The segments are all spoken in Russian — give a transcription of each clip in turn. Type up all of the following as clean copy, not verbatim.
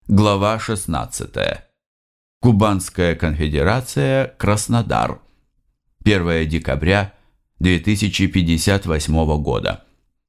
Глава 16. Кубанская конфедерация, Краснодар. 1 декабря 2058 года.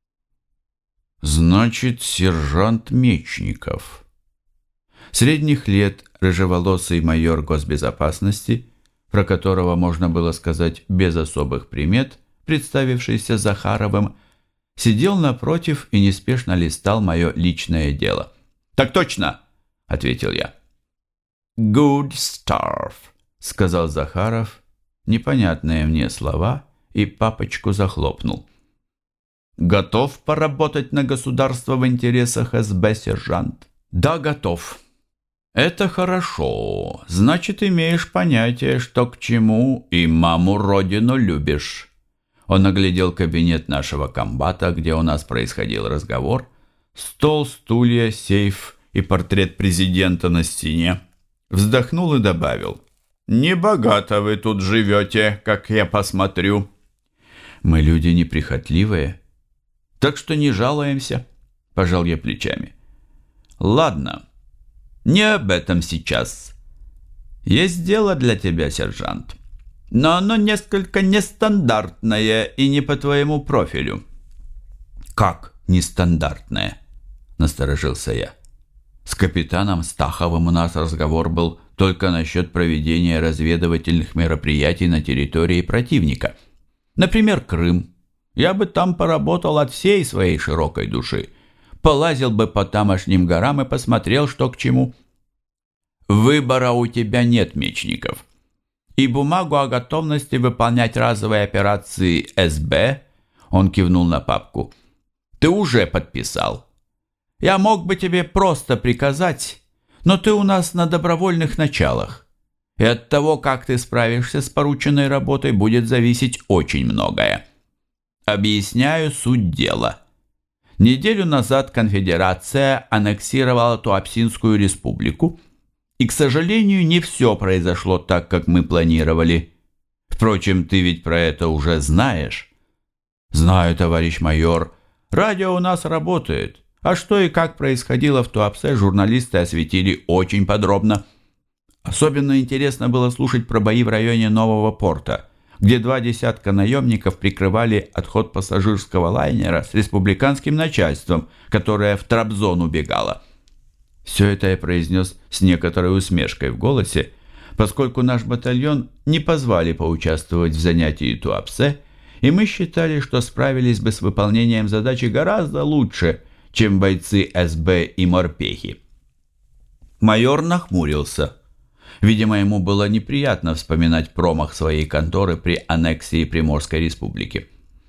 Значит, сержант Мечников. Средних лет рыжеволосый майор госбезопасности, про которого можно было сказать без особых примет, представившийся Захаровым, сидел напротив и неспешно листал мое личное дело. «Так точно!» — ответил я. «Good stuff», — сказал Захаров, непонятные мне слова, и папочку захлопнул. «Готов поработать на государство в интересах СБ, сержант?» «Да, готов». «Это хорошо. Значит, имеешь понятие, что к чему, и маму родину любишь». Он оглядел кабинет нашего комбата, где у нас происходил разговор. Стол, стулья, сейф и портрет президента на стене. Вздохнул и добавил: «Небогато вы тут живете, как я посмотрю». «Мы люди неприхотливые, так что не жалуемся», — пожал я плечами. «Ладно, не об этом сейчас. Есть дело для тебя, сержант, но оно несколько нестандартное и не по твоему профилю». «Как нестандартное?» — насторожился я. С капитаном Стаховым у нас разговор был только насчет проведения разведывательных мероприятий на территории противника. Например, Крым. Я бы там поработал от всей своей широкой души. Полазил бы по тамошним горам и посмотрел, что к чему. Выбора у тебя нет, Мечников. И бумагу о готовности выполнять разовые операции СБ, он кивнул на папку, ты уже подписал. Я мог бы тебе просто приказать, но ты у нас на добровольных началах, и от того, как ты справишься с порученной работой, будет зависеть очень многое. Объясняю суть дела. Неделю назад конфедерация аннексировала Туапсинскую республику, и, к сожалению, не все произошло так, как мы планировали. Впрочем, ты ведь про это уже знаешь. Знаю, товарищ майор, радио у нас работает. А что и как происходило в Туапсе, журналисты осветили очень подробно. Особенно интересно было слушать про бои в районе Нового порта, где 2 десятка наемников прикрывали отход пассажирского лайнера с республиканским начальством, которое в Трабзон убегало. Все это я произнес с некоторой усмешкой в голосе, поскольку наш батальон не позвали поучаствовать в занятии Туапсе, и мы считали, что справились бы с выполнением задачи гораздо лучше, чем бойцы СБ и морпехи. Майор нахмурился. Видимо, ему было неприятно вспоминать промах своей конторы при аннексии Приморской республики.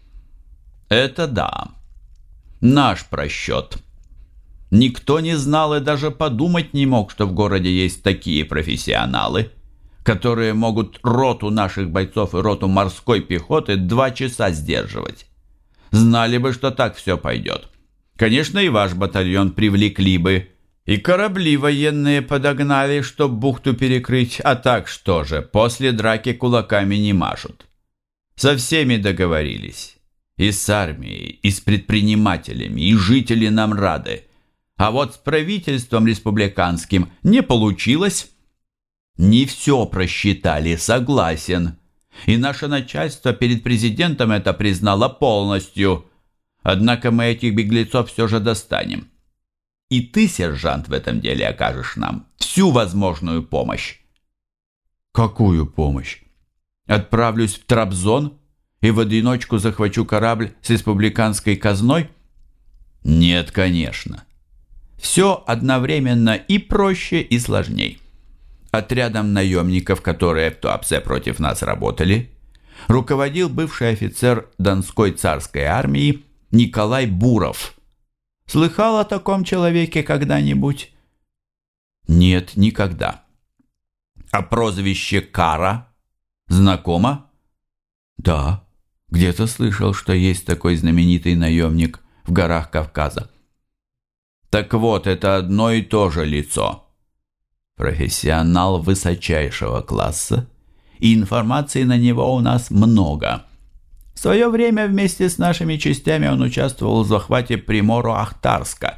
«Это да. Наш просчет. Никто не знал и даже подумать не мог, что в городе есть такие профессионалы, которые могут роту наших бойцов и роту морской пехоты 2 часа сдерживать. Знали бы, что так все пойдет. Конечно, и ваш батальон привлекли бы, и корабли военные подогнали, чтоб бухту перекрыть, а так что же, после драки кулаками не машут. Со всеми договорились, и с армией, и с предпринимателями, и жители нам рады. А вот с правительством республиканским не получилось. Не все просчитали, согласен. И наше начальство перед президентом это признало полностью. Однако мы этих беглецов все же достанем. И ты, сержант, в этом деле окажешь нам всю возможную помощь». «Какую помощь? Отправлюсь в Трабзон и в одиночку захвачу корабль с республиканской казной?» «Нет, конечно. Все одновременно и проще, и сложней. Отрядом наемников, которые в Туапсе против нас работали, руководил бывший офицер Донской царской армии Николай Буров. Слыхал о таком человеке когда-нибудь?» «Нет, никогда». «А прозвище Кара знакомо?» «Да, где-то слышал, что есть такой знаменитый наемник в горах Кавказа». «Так вот, это одно и то же лицо. Профессионал высочайшего класса, и информации на него у нас много. В свое время вместе с нашими частями он участвовал в захвате Примору-Ахтарска,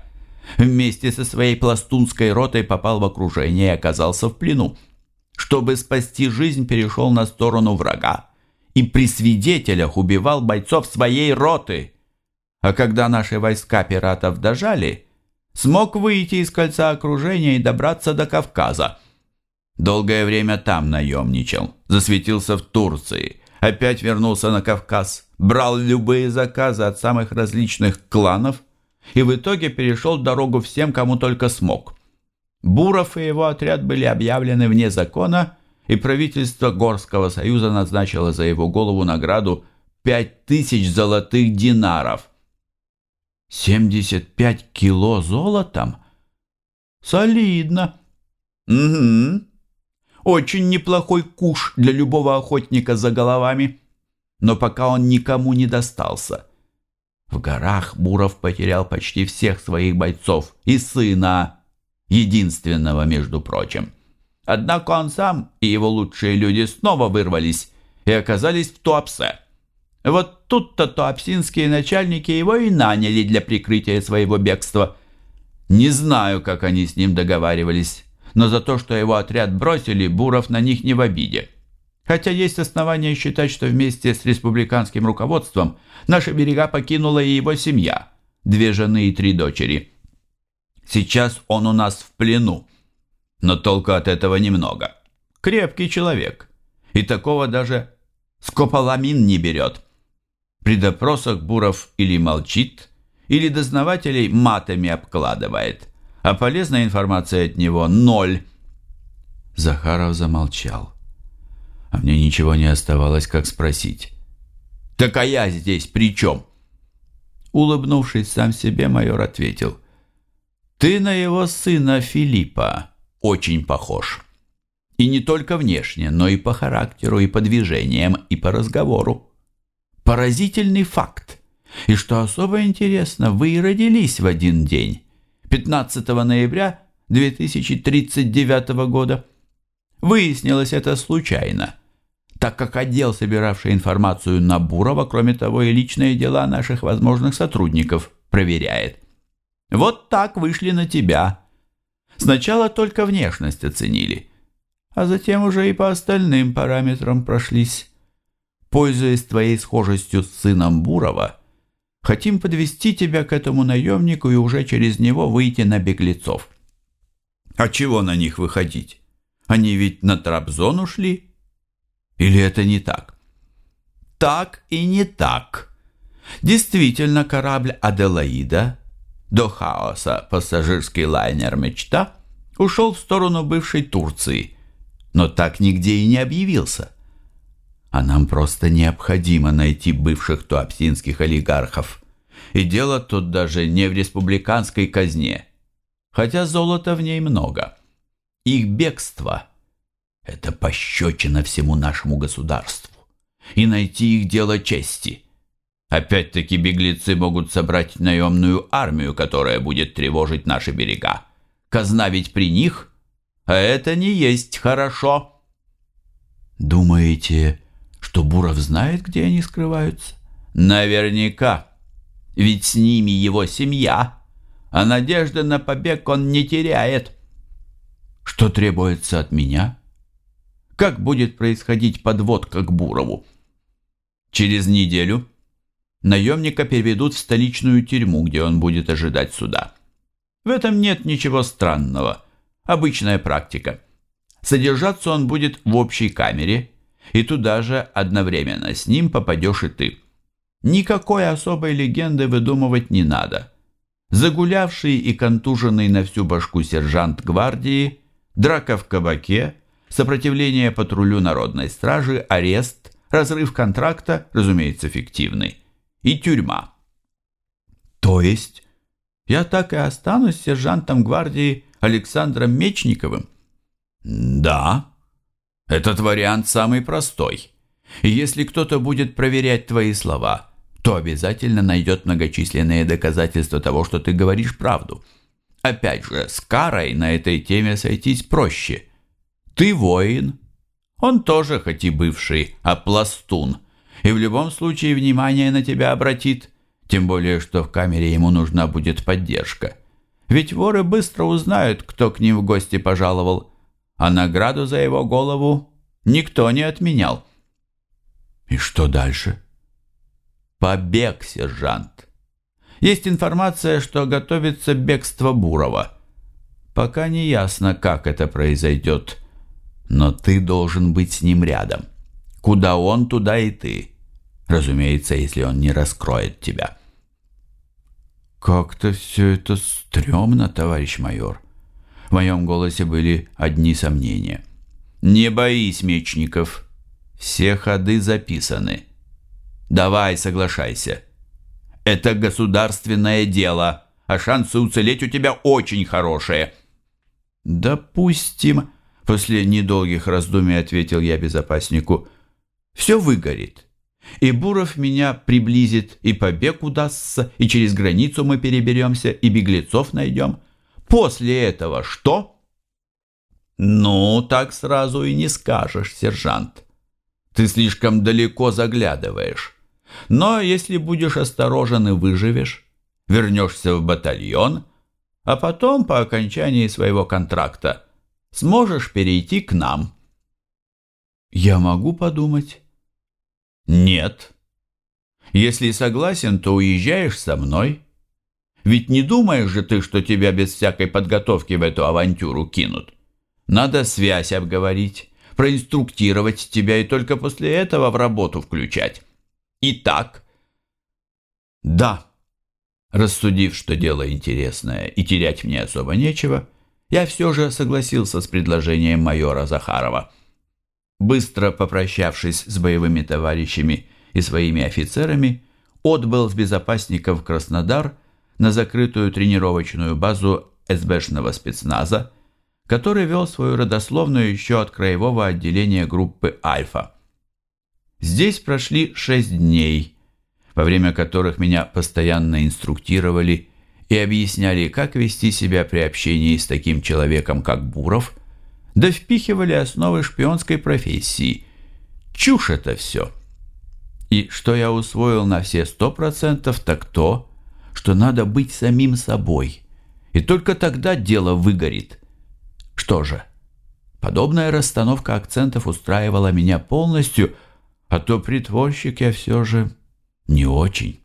Вместе со своей пластунской ротой попал в окружение и оказался в плену. Чтобы спасти жизнь, перешел на сторону врага и при свидетелях убивал бойцов своей роты. А когда наши войска пиратов дожали, смог выйти из кольца окружения и добраться до Кавказа. Долгое время там наемничал, засветился в Турции, опять вернулся на Кавказ, брал любые заказы от самых различных кланов и в итоге перешел дорогу всем, кому только смог. Буров и его отряд были объявлены вне закона, и правительство Горского союза назначило за его голову награду 5000 золотых динаров. 75 кило золотом? Солидно. Угу. Очень неплохой куш для любого охотника за головами. Но пока он никому не достался. В горах Буров потерял почти всех своих бойцов и сына, единственного, между прочим. Однако он сам и его лучшие люди снова вырвались и оказались в Туапсе. Вот тут-то туапсинские начальники его и наняли для прикрытия своего бегства. Не знаю, как они с ним договаривались, но за то, что его отряд бросили, Буров на них не в обиде. Хотя есть основания считать, что вместе с республиканским руководством наши берега покинула и его семья, 2 жены и 3 дочери. Сейчас он у нас в плену, но толку от этого немного. Крепкий человек, и такого даже скополамин не берет. При допросах Буров или молчит, или дознавателей матами обкладывает, а полезная информация от него 0. Захаров замолчал, а мне ничего не оставалось, как спросить: «Так а я здесь при чем?» Улыбнувшись сам себе, майор ответил: «Ты на его сына Филиппа очень похож. И не только внешне, но и по характеру, и по движениям, и по разговору. Поразительный факт. И что особо интересно, вы и родились в один день, 15 ноября 2039 года. Выяснилось это случайно, так как отдел, собиравший информацию на Бурова, кроме того и личные дела наших возможных сотрудников проверяет. Вот так вышли на тебя. Сначала только внешность оценили, а затем уже и по остальным параметрам прошлись. Пользуясь твоей схожестью с сыном Бурова, хотим подвести тебя к этому наемнику и уже через него выйти на беглецов». «А чего на них выходить? Они ведь на Трабзон ушли? Или это не так?» «Так и не так. Действительно, корабль «Аделаида», до хаоса пассажирский лайнер «Мечта», ушел в сторону бывшей Турции, но так нигде и не объявился. А нам просто необходимо найти бывших туапсинских олигархов. И дело тут даже не в республиканской казне, хотя золота в ней много. Их бегство – это пощечина всему нашему государству. И найти их дело чести. Опять-таки беглецы могут собрать наемную армию, которая будет тревожить наши берега. Казна ведь при них, а это не есть хорошо. Думаете, что Буров знает, где они скрываются? Наверняка. Ведь с ними его семья, а надежды на побег он не теряет. Что требуется от меня? Как будет происходить подводка к Бурову? Через неделю наемника переведут в столичную тюрьму, где он будет ожидать суда. В этом нет ничего странного. Обычная практика. Содержаться он будет в общей камере, и туда же одновременно с ним попадешь и ты. Никакой особой легенды выдумывать не надо. Загулявший и контуженный на всю башку сержант гвардии, драка в кабаке, сопротивление патрулю народной стражи, арест, разрыв контракта, разумеется, фиктивный, и тюрьма. То есть я так и останусь сержантом гвардии Александром Мечниковым? Да, этот вариант самый простой. И если кто-то будет проверять твои слова, то обязательно найдет многочисленные доказательства того, что ты говоришь правду. Опять же, с Карой на этой теме сойтись проще. Ты воин. Он тоже, хоть и бывший, а пластун. И в любом случае внимание на тебя обратит. Тем более, что в камере ему нужна будет поддержка. Ведь воры быстро узнают, кто к ним в гости пожаловал, а награду за его голову никто не отменял. И что дальше? Побег, сержант. Есть информация, что готовится бегство Бурова. Пока не ясно, как это произойдет, но ты должен быть с ним рядом. Куда он, туда и ты. Разумеется, если он не раскроет тебя. Как-то все это стрёмно, товарищ майор. В моем голосе были одни сомнения. Не боись, Мечников. Все ходы записаны. Давай, соглашайся. Это государственное дело, а шансы уцелеть у тебя очень хорошие. Допустим, после недолгих раздумий ответил я безопаснику. Все выгорит. И Буров меня приблизит, и побег удастся, и через границу мы переберемся, и беглецов найдем. После этого что? Ну, так сразу и не скажешь, сержант. Ты слишком далеко заглядываешь. Но если будешь осторожен и выживешь, вернешься в батальон, а потом, по окончании своего контракта, сможешь перейти к нам. Я могу подумать? Нет. Если согласен, то уезжаешь со мной. Ведь не думаешь же ты, что тебя без всякой подготовки в эту авантюру кинут. Надо связь обговорить, проинструктировать тебя и только после этого в работу включать. Итак? Да. Рассудив, что дело интересное и терять мне особо нечего, я все же согласился с предложением майора Захарова. Быстро попрощавшись с боевыми товарищами и своими офицерами, отбыл с безопасником в Краснодар на закрытую тренировочную базу СБшного спецназа, который вел свою родословную еще от краевого отделения группы «Альфа». Здесь прошли 6 дней, во время которых меня постоянно инструктировали и объясняли, как вести себя при общении с таким человеком, как Буров, да впихивали основы шпионской профессии. Чушь это все. И что я усвоил на все 100%, так то, что надо быть самим собой, и только тогда дело выгорит. Что же, подобная расстановка акцентов устраивала меня полностью, а то притворщик я все же не очень.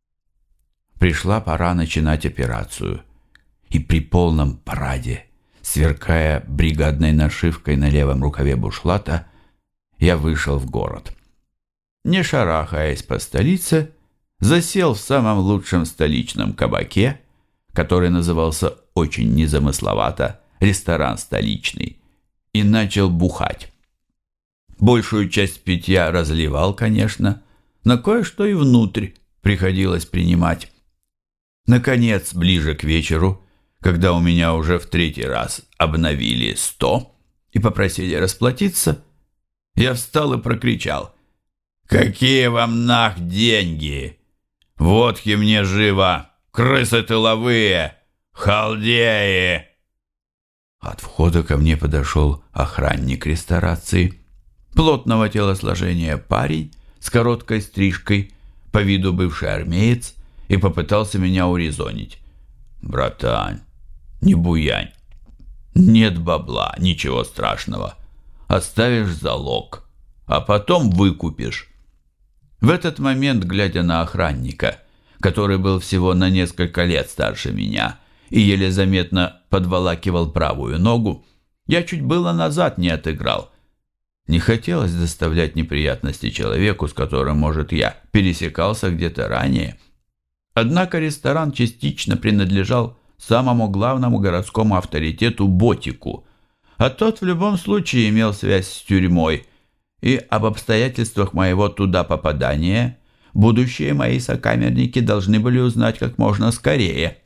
Пришла пора начинать операцию, и при полном параде, сверкая бригадной нашивкой на левом рукаве бушлата, я вышел в город. Не шарахаясь по столице, засел в самом лучшем столичном кабаке, который назывался очень незамысловато «Ресторан столичный», и начал бухать. Большую часть питья разливал, конечно, но кое-что и внутрь приходилось принимать. Наконец, ближе к вечеру, когда у меня уже в 3-й раз обновили 100 и попросили расплатиться, я встал и прокричал: «Какие вам нах деньги? Водки мне живо! Крысы тыловые! Халдеи!» От входа ко мне подошел охранник ресторации, плотного телосложения парень с короткой стрижкой, по виду бывший армеец, и попытался меня урезонить. «Братан, не буянь. Нет бабла, ничего страшного. Оставишь залог, а потом выкупишь». В этот момент, глядя на охранника, который был всего на несколько лет старше меня и еле заметно подволакивал правую ногу, я чуть было назад не отыграл. Не хотелось доставлять неприятности человеку, с которым, может, я пересекался где-то ранее. Однако ресторан частично принадлежал самому главному городскому авторитету Ботику, а тот в любом случае имел связь с тюрьмой, и об обстоятельствах моего туда попадания будущие мои сокамерники должны были узнать как можно скорее.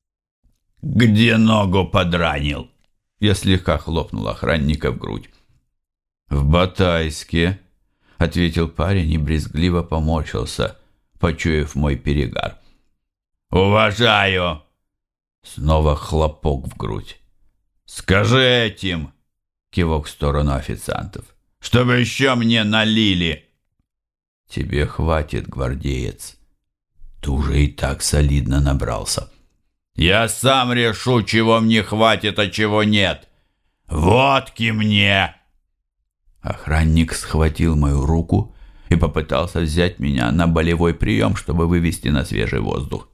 «Где ногу подранил?» Я слегка хлопнул охранника в грудь. «В Батайске», — ответил парень и брезгливо поморщился, почуяв мой перегар. «Уважаю!» Снова хлопок в грудь. «Скажи этим!» — кивок в сторону официантов. «Чтобы еще мне налили!» «Тебе хватит, гвардеец. Ты уже и так солидно набрался». Я сам решу, чего мне хватит, а чего нет. Водки мне!» Охранник схватил мою руку и попытался взять меня на болевой прием, чтобы вывести на свежий воздух.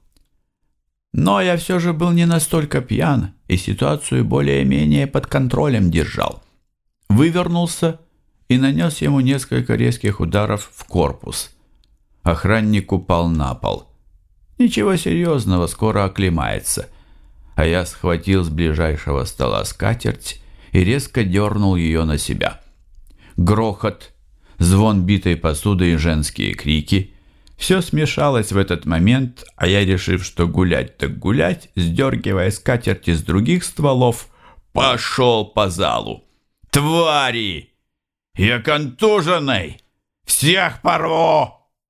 Но я все же был не настолько пьян и ситуацию более-менее под контролем держал. Вывернулся и нанес ему несколько резких ударов в корпус. Охранник упал на пол. Ничего серьезного, скоро оклемается. А я схватил с ближайшего стола скатерть и резко дернул ее на себя. Грохот, звон битой посуды и женские крики — все смешалось в этот момент, а я, решив, что гулять так гулять, сдергивая скатерти с других стволов, пошел по залу. «Твари! Я контуженный! Всех порву!»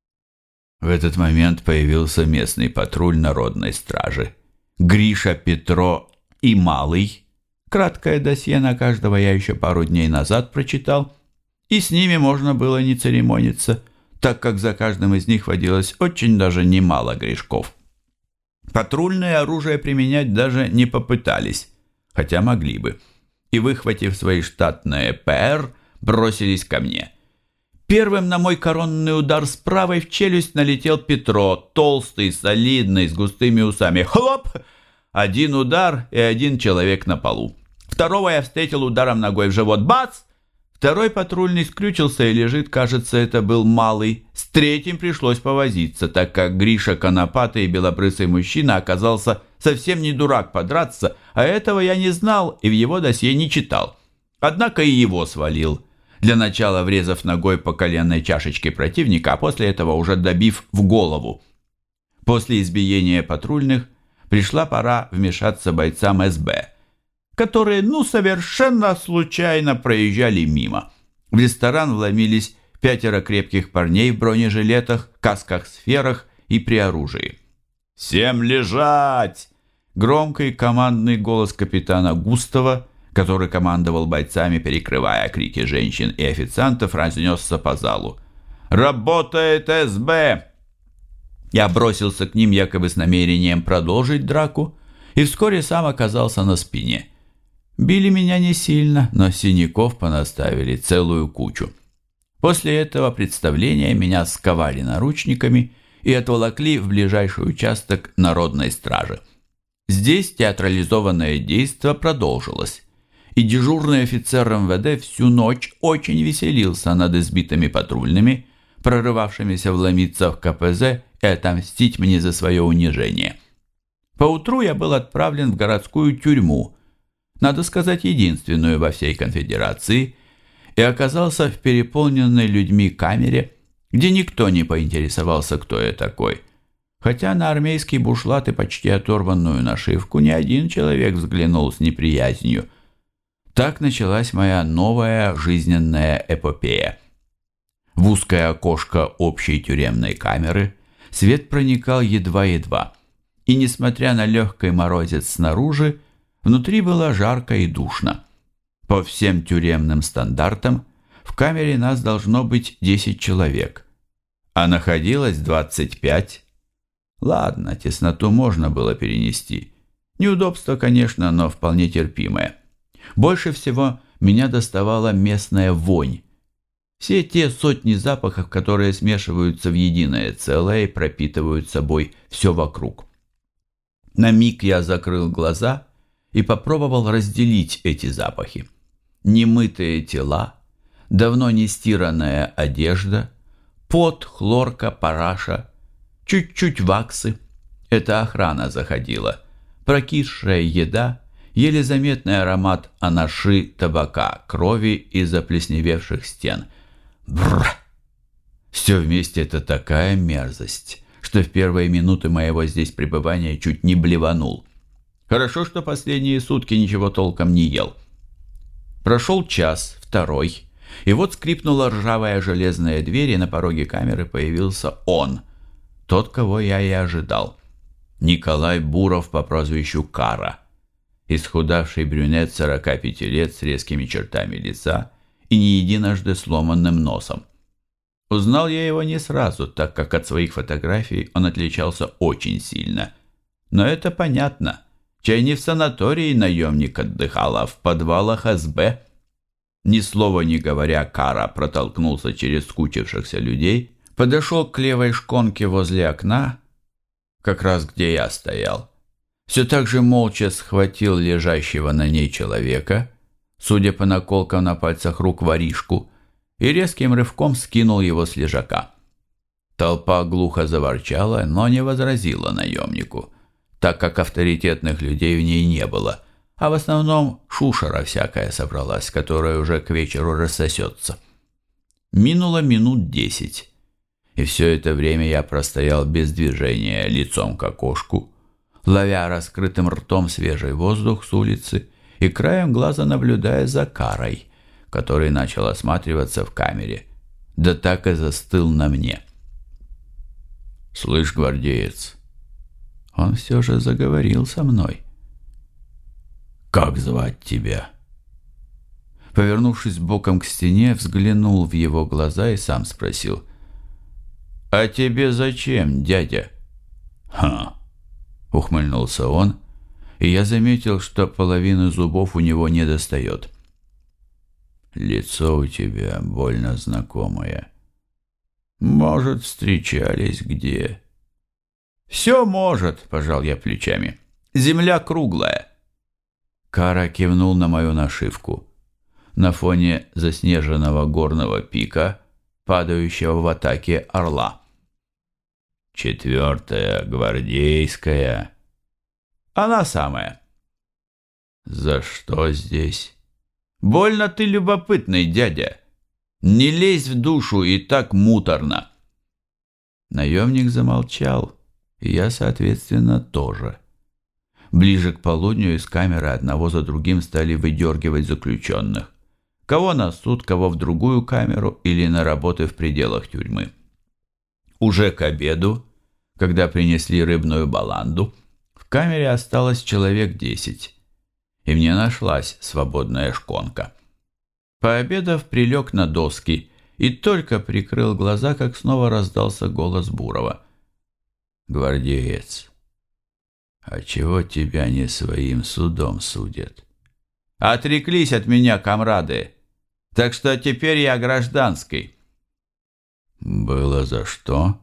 В этот момент появился местный патруль народной стражи. Гриша, Петро и Малый. Краткое досье на каждого я еще пару дней назад прочитал, и с ними можно было не церемониться, так как за каждым из них водилось очень даже немало грешков. Патрульное оружие применять даже не попытались, хотя могли бы, и, выхватив свои штатные ПР, бросились ко мне. Первым на мой коронный удар с правой в челюсть налетел Петро, толстый, солидный, с густыми усами. Хлоп! Один удар и один человек на полу. Второго я встретил ударом ногой в живот. Бац! Второй патрульный скрючился и лежит, кажется, это был Малый. С третьим пришлось повозиться, так как Гриша, конопатый и белобрысый мужчина, оказался совсем не дурак подраться, а этого я не знал и в его досье не читал. Однако и его свалил, для начала врезав ногой по коленной чашечке противника, а после этого уже добив в голову. После избиения патрульных пришла пора вмешаться бойцам СБ, которые, совершенно случайно проезжали мимо. В ресторан вломились 5 крепких парней в бронежилетах, касках-сферах и при оружии. «Всем лежать!» Громкий командный голос капитана Густава, который командовал бойцами, перекрывая крики женщин и официантов, разнесся по залу. «Работает СБ!» Я бросился к ним якобы с намерением продолжить драку, и вскоре сам оказался на спине. Били меня не сильно, но синяков понаставили целую кучу. После этого представления меня сковали наручниками и отволокли в ближайший участок народной стражи. Здесь театрализованное действо продолжилось, и дежурный офицер МВД всю ночь очень веселился над избитыми патрульными, прорывавшимися вломиться в КПЗ и отомстить мне за свое унижение. Поутру я был отправлен в городскую тюрьму, надо сказать, единственную во всей конфедерации, и оказался в переполненной людьми камере, где никто не поинтересовался, кто я такой, хотя на армейский бушлат и почти оторванную нашивку ни один человек взглянул с неприязнью. Так началась моя новая жизненная эпопея. В узкое окошко общей тюремной камеры свет проникал едва-едва, и, несмотря на легкий морозец снаружи, внутри было жарко и душно. По всем тюремным стандартам в камере нас должно быть 10 человек, а находилось 25. Ладно, тесноту можно было перенести. Неудобство, конечно, но вполне терпимое. Больше всего меня доставала местная вонь. Все те сотни запахов, которые смешиваются в единое целое и пропитывают собой все вокруг. На миг я закрыл глаза и попробовал разделить эти запахи. Немытые тела, давно не стиранная одежда, пот, хлорка, параша, чуть-чуть ваксы. Это охрана заходила. Прокисшая еда, еле заметный аромат анаши, табака, крови и заплесневевших стен. Бррр! Все вместе это такая мерзость, что в первые минуты моего здесь пребывания чуть не блеванул. Хорошо, что последние сутки ничего толком не ел. Прошел час, второй, и вот скрипнула ржавая железная дверь, и на пороге камеры появился он, тот, кого я и ожидал. Николай Буров по прозвищу Кара, исхудавший брюнет 45 лет с резкими чертами лица и не единожды сломанным носом. Узнал я его не сразу, так как от своих фотографий он отличался очень сильно. Но это понятно. Чай не в санатории наемник отдыхал, а в подвалах СБ. Ни слова не говоря, Кара протолкнулся через скучившихся людей, подошел к левой шконке возле окна, как раз где я стоял. Все так же молча схватил лежащего на ней человека, судя по наколкам на пальцах рук, воришку, и резким рывком скинул его с лежака. Толпа глухо заворчала, но не возразила наемнику, так как авторитетных людей в ней не было, а в основном шушера всякая собралась, которая уже к вечеру рассосется. Минуло минут 10, и все это время я простоял без движения, лицом к окошку, ловя раскрытым ртом свежий воздух с улицы и краем глаза наблюдая за Карой, который начал осматриваться в камере, да так и застыл на мне. «Слышь, гвардеец, он все же заговорил со мной. Как звать тебя?» Повернувшись боком к стене, взглянул в его глаза и сам спросил: «А тебе зачем, дядя?» «Ха!» — ухмыльнулся он, и я заметил, что половины зубов у него не достает. «Лицо у тебя больно знакомое. Может, встречались где?» «Все может», — пожал я плечами. «Земля круглая». Кара кивнул на мою нашивку. На фоне заснеженного горного пика, падающего в атаке орла. «4-я гвардейская». «Она самая». «За что здесь?» «Больно ты любопытный, дядя. Не лезь в душу, и так муторно». Наемник замолчал, и я, соответственно, тоже. Ближе к полудню из камеры одного за другим стали выдергивать заключенных. Кого на суд, кого в другую камеру или на работы в пределах тюрьмы. Уже к обеду, когда принесли рыбную баланду, в камере осталось человек 10, и мне нашлась свободная шконка. Пообедав, прилег на доски и только прикрыл глаза, как снова раздался голос Бурова. «Гвардеец, а чего тебя не своим судом судят?» «Отреклись от меня, комрады, так что теперь я гражданский». «Было за что?»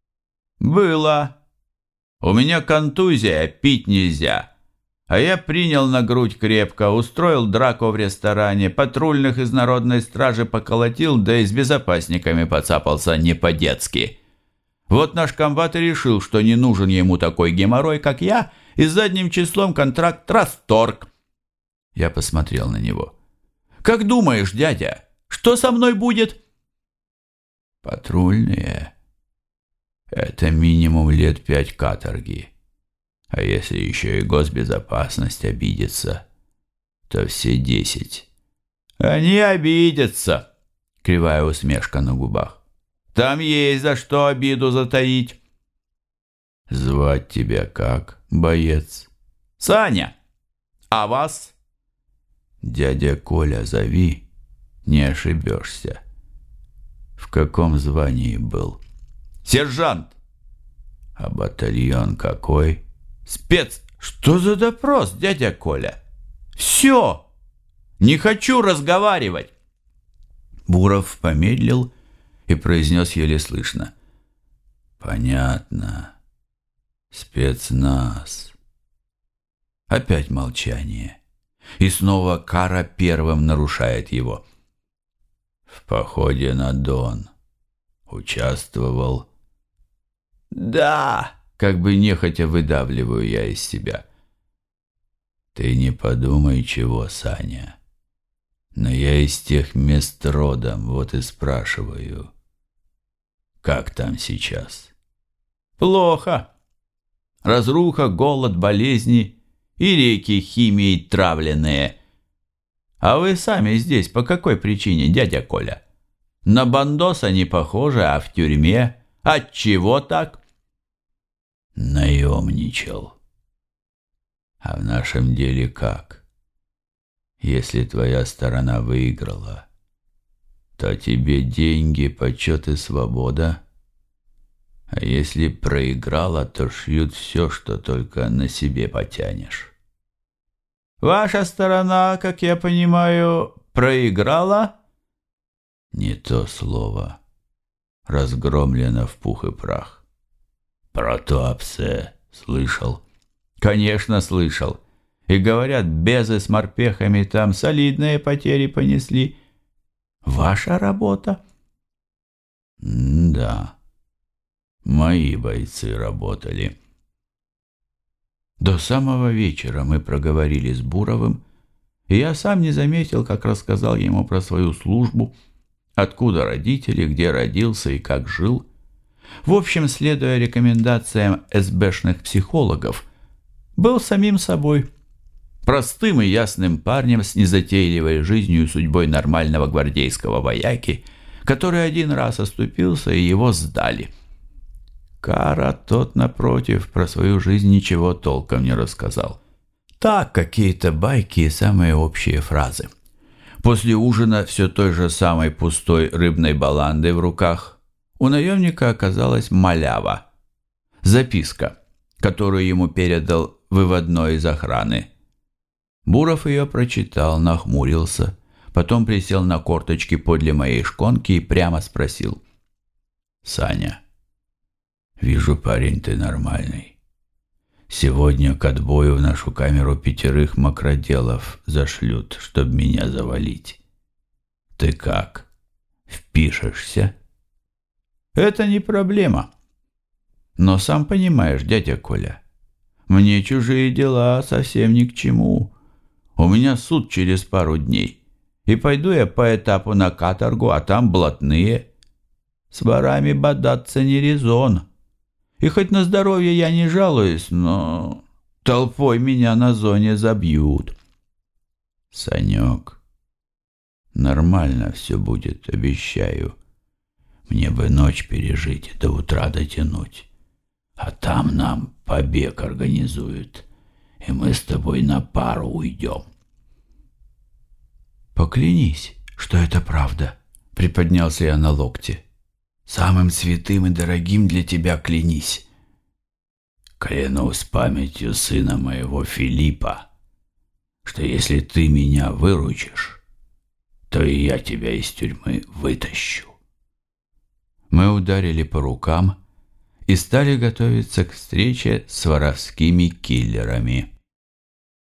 «Было. У меня контузия, пить нельзя. А я принял на грудь крепко, устроил драку в ресторане, патрульных из народной стражи поколотил, да и с безопасниками поцапался не по-детски. Вот наш комбат и решил, что не нужен ему такой геморрой, как я, и задним числом контракт расторг». Я посмотрел на него. «Как думаешь, дядя, что со мной будет?» «Патрульные? Это минимум лет 5 каторги. А если еще и госбезопасность обидится, то все 10. «Они обидятся», — кривая усмешка на губах. «Там есть за что обиду затаить». «Звать тебя как, боец?» «Саня. А вас?» «Дядя Коля зови, не ошибешься». «В каком звании был?» «Сержант». «А батальон какой?» «Спец». «Что за допрос, дядя Коля?» «Все! Не хочу разговаривать!» Буров помедлил и произнес еле слышно: «Понятно. Спецназ». Опять молчание. И снова Кара первым нарушает его. «В походе на Дон участвовал?» «Да!» Как бы нехотя выдавливаю я из себя. «Ты не подумай чего, Саня. Но я из тех мест родом, вот и спрашиваю. Как там сейчас?» «Плохо. Разруха, голод, болезни и реки химией травленные. А вы сами здесь по какой причине, дядя Коля? На бандоса не похоже, а в тюрьме. Отчего так?» «Наемничал. А в нашем деле как? Если твоя сторона выиграла, то тебе деньги, почет и свобода. А если проиграла, то шьют все, что только на себе потянешь. Ваша сторона, как я понимаю, проиграла?» «Не то слово. Разгромлено в пух и прах». «Про Туапсе слышал?» «Конечно, слышал. И говорят, безы с морпехами там солидные потери понесли. Ваша работа?» «Да, мои бойцы работали». До самого вечера мы проговорили с Буровым, и я сам не заметил, как рассказал ему про свою службу, откуда родители, где родился и как жил. В общем, следуя рекомендациям СБшных психологов, был самим собой, простым и ясным парнем с незатейливой жизнью и судьбой нормального гвардейского вояки, который один раз оступился, и его сдали. Кара, тот, напротив, про свою жизнь ничего толком не рассказал. Так, какие-то байки и самые общие фразы. После ужина все той же самой пустой рыбной баландой в руках у наемника оказалась малява. Записка, которую ему передал выводной из охраны. Буров ее прочитал, нахмурился, потом присел на корточки подле моей шконки и прямо спросил: «Саня, вижу, парень, ты нормальный. Сегодня к отбою в нашу камеру 5 мокроделов зашлют, чтоб меня завалить. Ты как, впишешься?» «Это не проблема. Но сам понимаешь, дядя Коля, мне чужие дела совсем ни к чему. У меня суд через пару дней, и пойду я по этапу на каторгу, а там блатные. С ворами бодаться не резон. И хоть на здоровье я не жалуюсь, но толпой меня на зоне забьют». «Санек, нормально все будет, обещаю. Мне бы ночь пережить и до утра дотянуть. А там нам побег организуют, и мы с тобой на пару уйдем». «Поклянись, что это правда», — приподнялся я на локте. «Самым святым и дорогим для тебя клянись». «Клянусь памятью сына моего Филиппа, что если ты меня выручишь, то и я тебя из тюрьмы вытащу». Мы ударили по рукам и стали готовиться к встрече с воровскими киллерами.